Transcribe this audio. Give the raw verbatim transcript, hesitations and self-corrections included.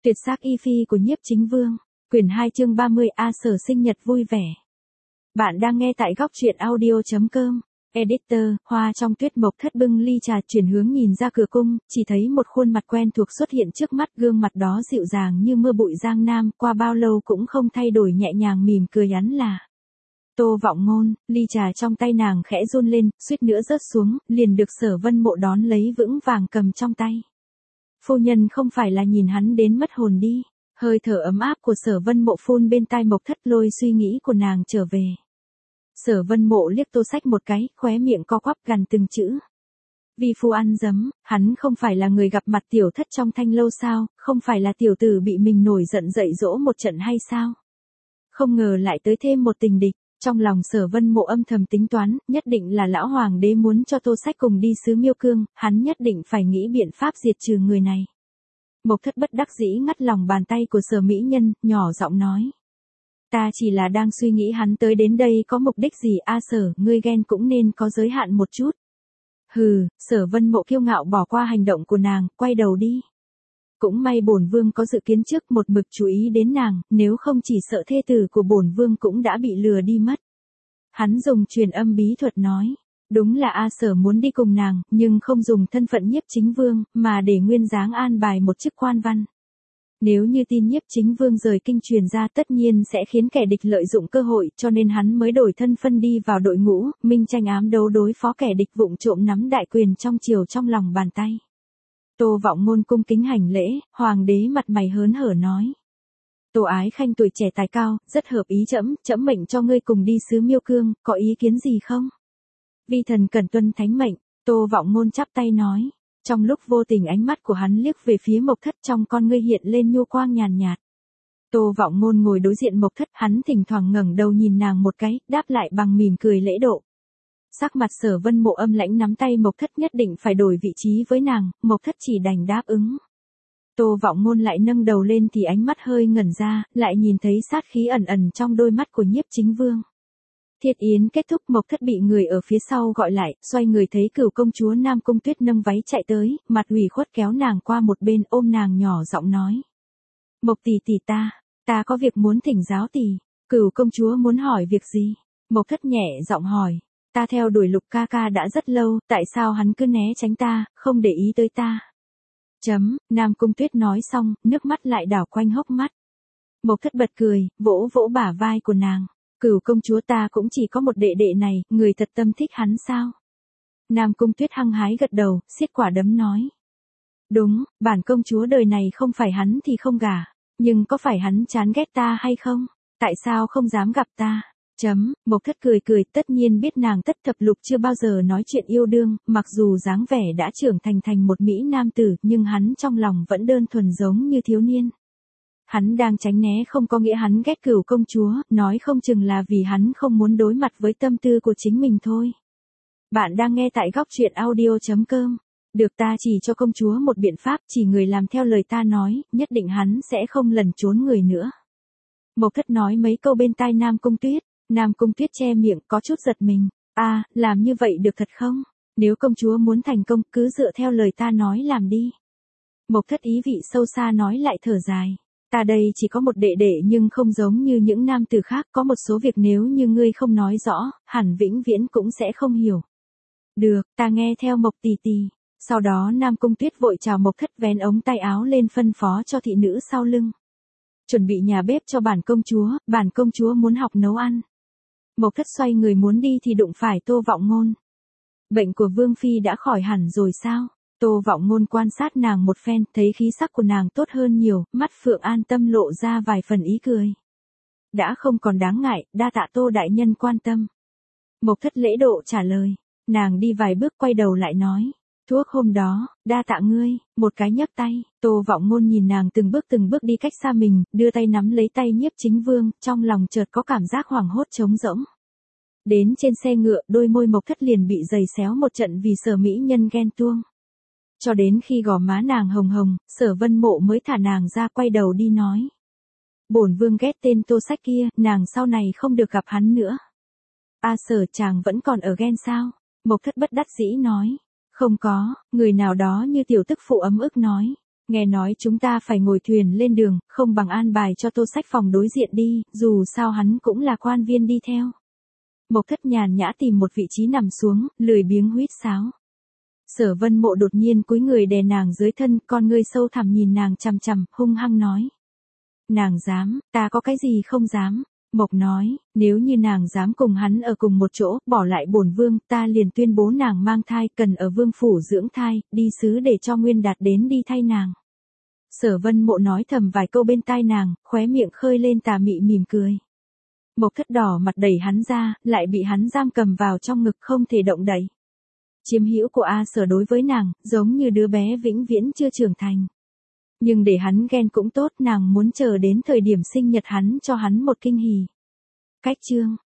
Tuyệt sắc y phi của Nhiếp Chính Vương, quyển hai chương ba mươi A Sở sinh nhật vui vẻ. Bạn đang nghe tại góc truyện audio chấm com. Editor, Hoa trong tuyết Mộc Thất bưng ly trà chuyển hướng nhìn ra cửa cung, chỉ thấy một khuôn mặt quen thuộc xuất hiện trước mắt, gương mặt đó dịu dàng như mưa bụi Giang Nam, qua bao lâu cũng không thay đổi, nhẹ nhàng mỉm cười hắn là Tô Vọng Ngôn. Ly trà trong tay nàng khẽ run lên, suýt nữa rớt xuống, liền được Sở Vân Mộ đón lấy vững vàng cầm trong tay. Phu nhân không phải là nhìn hắn đến mất hồn đi. Hơi thở ấm áp của Sở Vân Mộ phun bên tai Mộc Thất, lôi suy nghĩ của nàng trở về. Sở Vân Mộ liếc Tô Sách một cái, khóe miệng co quắp gằn từng chữ. Vi phu ăn dấm, hắn không phải là người gặp mặt tiểu thất trong thanh lâu sao, không phải là tiểu tử bị mình nổi giận dạy dỗ một trận hay sao? Không ngờ lại tới thêm một tình địch. Trong lòng Sở Vân Mộ âm thầm tính toán, nhất định là lão hoàng đế muốn cho Tô Sách cùng đi xứ Miêu Cương, hắn nhất định phải nghĩ biện pháp diệt trừ người này. Mộc Thất bất đắc dĩ ngắt lòng bàn tay của Sở mỹ nhân, nhỏ giọng nói. Ta chỉ là đang suy nghĩ hắn tới đến đây có mục đích gì. A Sở, ngươi ghen cũng nên có giới hạn một chút. Hừ. Sở Vân Mộ kiêu ngạo bỏ qua hành động của nàng, quay đầu đi. Cũng may bổn vương có dự kiến trước, một mực chú ý đến nàng, nếu không chỉ sợ thê tử của bổn vương cũng đã bị lừa đi mất. Hắn dùng truyền âm bí thuật nói. Đúng là A Sở muốn đi cùng nàng, nhưng không dùng thân phận Nhiếp Chính Vương, mà để nguyên dáng an bài một chức quan văn. Nếu như tin Nhiếp Chính Vương rời kinh truyền ra, tất nhiên sẽ khiến kẻ địch lợi dụng cơ hội, cho nên hắn mới đổi thân phân đi vào đội ngũ, minh tranh ám đấu đối phó kẻ địch, vụng trộm nắm đại quyền trong triều trong lòng bàn tay. Tô Vọng Ngôn cung kính hành lễ, hoàng đế mặt mày hớn hở nói. Tô Ái Khanh tuổi trẻ tài cao, rất hợp ý trẫm, trẫm mệnh cho ngươi cùng đi xứ Miêu Cương, có ý kiến gì không? Vi thần cần tuân thánh mệnh. Tô Vọng Ngôn chắp tay nói. Trong lúc vô tình ánh mắt của hắn liếc về phía Mộc Thất, trong con ngươi hiện lên nhu quang nhàn nhạt. Tô Vọng Ngôn ngồi đối diện Mộc Thất, hắn thỉnh thoảng ngẩng đầu nhìn nàng một cái, đáp lại bằng mỉm cười lễ độ. Sắc mặt Sở Vân Mộ âm lãnh, nắm tay Mộc Thất, nhất định phải đổi vị trí với nàng, Mộc Thất chỉ đành đáp ứng. Tô Vọng Ngôn lại nâng đầu lên thì ánh mắt hơi ngẩn ra, lại nhìn thấy sát khí ẩn ẩn trong đôi mắt của Nhiếp Chính Vương. Thiết yến kết thúc, Mộc Thất bị người ở phía sau gọi lại, xoay người thấy Cửu công chúa Nam Cung Tuyết nâng váy chạy tới, mặt ủy khuất kéo nàng qua một bên, ôm nàng nhỏ giọng nói. Mộc tỷ tỷ ta, ta có việc muốn thỉnh giáo tỷ. Cửu công chúa muốn hỏi việc gì? Mộc Thất nhẹ giọng hỏi. Ta theo đuổi Lục ca ca đã rất lâu, tại sao hắn cứ né tránh ta, không để ý tới ta? Chấm. Nam Cung Tuyết nói xong, nước mắt lại đảo quanh hốc mắt. Mộc Thất bật cười, vỗ vỗ bả vai của nàng. Cửu công chúa, ta cũng chỉ có một đệ đệ này, người thật tâm thích hắn sao? Nam Cung Tuyết hăng hái gật đầu, siết quả đấm nói. Đúng, bản công chúa đời này không phải hắn thì không gả, nhưng có phải hắn chán ghét ta hay không? Tại sao không dám gặp ta? Chấm. Mộc Thất cười cười, tất nhiên biết nàng Tất Thập Lục chưa bao giờ nói chuyện yêu đương, mặc dù dáng vẻ đã trưởng thành thành một mỹ nam tử, nhưng hắn trong lòng vẫn đơn thuần giống như thiếu niên. Hắn đang tránh né không có nghĩa hắn ghét Cửu công chúa, nói không chừng là vì hắn không muốn đối mặt với tâm tư của chính mình thôi. Bạn đang nghe tại góc truyện audio chấm com. Được, ta chỉ cho công chúa một biện pháp, chỉ người làm theo lời ta nói, nhất định hắn sẽ không lẩn trốn người nữa. Mộc Thất nói mấy câu bên tai Nam Cung Tuyết. Nam Cung Tuyết che miệng, có chút giật mình. A, à, làm như vậy được thật không? Nếu công chúa muốn thành công, cứ dựa theo lời ta nói làm đi. Mộc Thất ý vị sâu xa nói lại, thở dài. Ta đây chỉ có một đệ đệ nhưng không giống như những nam tử khác, có một số việc nếu như ngươi không nói rõ, hẳn vĩnh viễn cũng sẽ không hiểu. Được, ta nghe theo Mộc tỷ tỷ. Sau đó Nam Cung Tuyết vội chào Mộc Thất, vén ống tay áo lên phân phó cho thị nữ sau lưng. Chuẩn bị nhà bếp cho bản công chúa, bản công chúa muốn học nấu ăn. Mộc Thất xoay người muốn đi thì đụng phải Tô Vọng Ngôn. Bệnh của Vương Phi đã khỏi hẳn rồi sao? Tô Vọng Ngôn quan sát nàng một phen, thấy khí sắc của nàng tốt hơn nhiều, mắt phượng an tâm lộ ra vài phần ý cười. Đã không còn đáng ngại, đa tạ Tô đại nhân quan tâm. Mộc Thất lễ độ trả lời. Nàng đi vài bước quay đầu lại nói. Thuốc hôm đó, đa tạ ngươi. Một cái nhấc tay, Tô Vọng Ngôn nhìn nàng từng bước từng bước đi cách xa mình, đưa tay nắm lấy tay Nhiếp Chính Vương, trong lòng chợt có cảm giác hoảng hốt trống rỗng. Đến trên xe ngựa, đôi môi Mộc Thất liền bị giày xéo một trận vì Sở mỹ nhân ghen tuông. Cho đến khi gò má nàng hồng hồng, Sở Vân Mộ mới thả nàng ra, quay đầu đi nói. Bổn vương ghét tên Tô Sách kia, nàng sau này không được gặp hắn nữa. A Sở, chàng vẫn còn ở ghen sao? Mộc Thất bất đắc dĩ nói. Không có, người nào đó như tiểu tức phụ ấm ức nói. Nghe nói chúng ta phải ngồi thuyền lên đường, không bằng an bài cho Tô Sách phòng đối diện đi, dù sao hắn cũng là quan viên đi theo. Mộc Thất nhàn nhã tìm một vị trí nằm xuống, lười biếng huýt sáo. Sở Vân Mộ đột nhiên cúi người đè nàng dưới thân, con ngươi sâu thẳm nhìn nàng chằm chằm, hung hăng nói. Nàng dám, ta có cái gì không dám. Mộc nói, nếu như nàng dám cùng hắn ở cùng một chỗ, bỏ lại bổn vương, ta liền tuyên bố nàng mang thai, cần ở vương phủ dưỡng thai, đi sứ để cho Nguyên Đạt đến đi thay nàng. Sở Vân Mộ nói thầm vài câu bên tai nàng, khóe miệng khơi lên tà mị mỉm cười. Mộc Thất đỏ mặt đẩy hắn ra, lại bị hắn giam cầm vào trong ngực không thể động đậy. Chiếm hữu của A Sở đối với nàng, giống như đứa bé vĩnh viễn chưa trưởng thành. Nhưng để hắn ghen cũng tốt, nàng muốn chờ đến thời điểm sinh nhật hắn cho hắn một kinh hỉ. Cách chương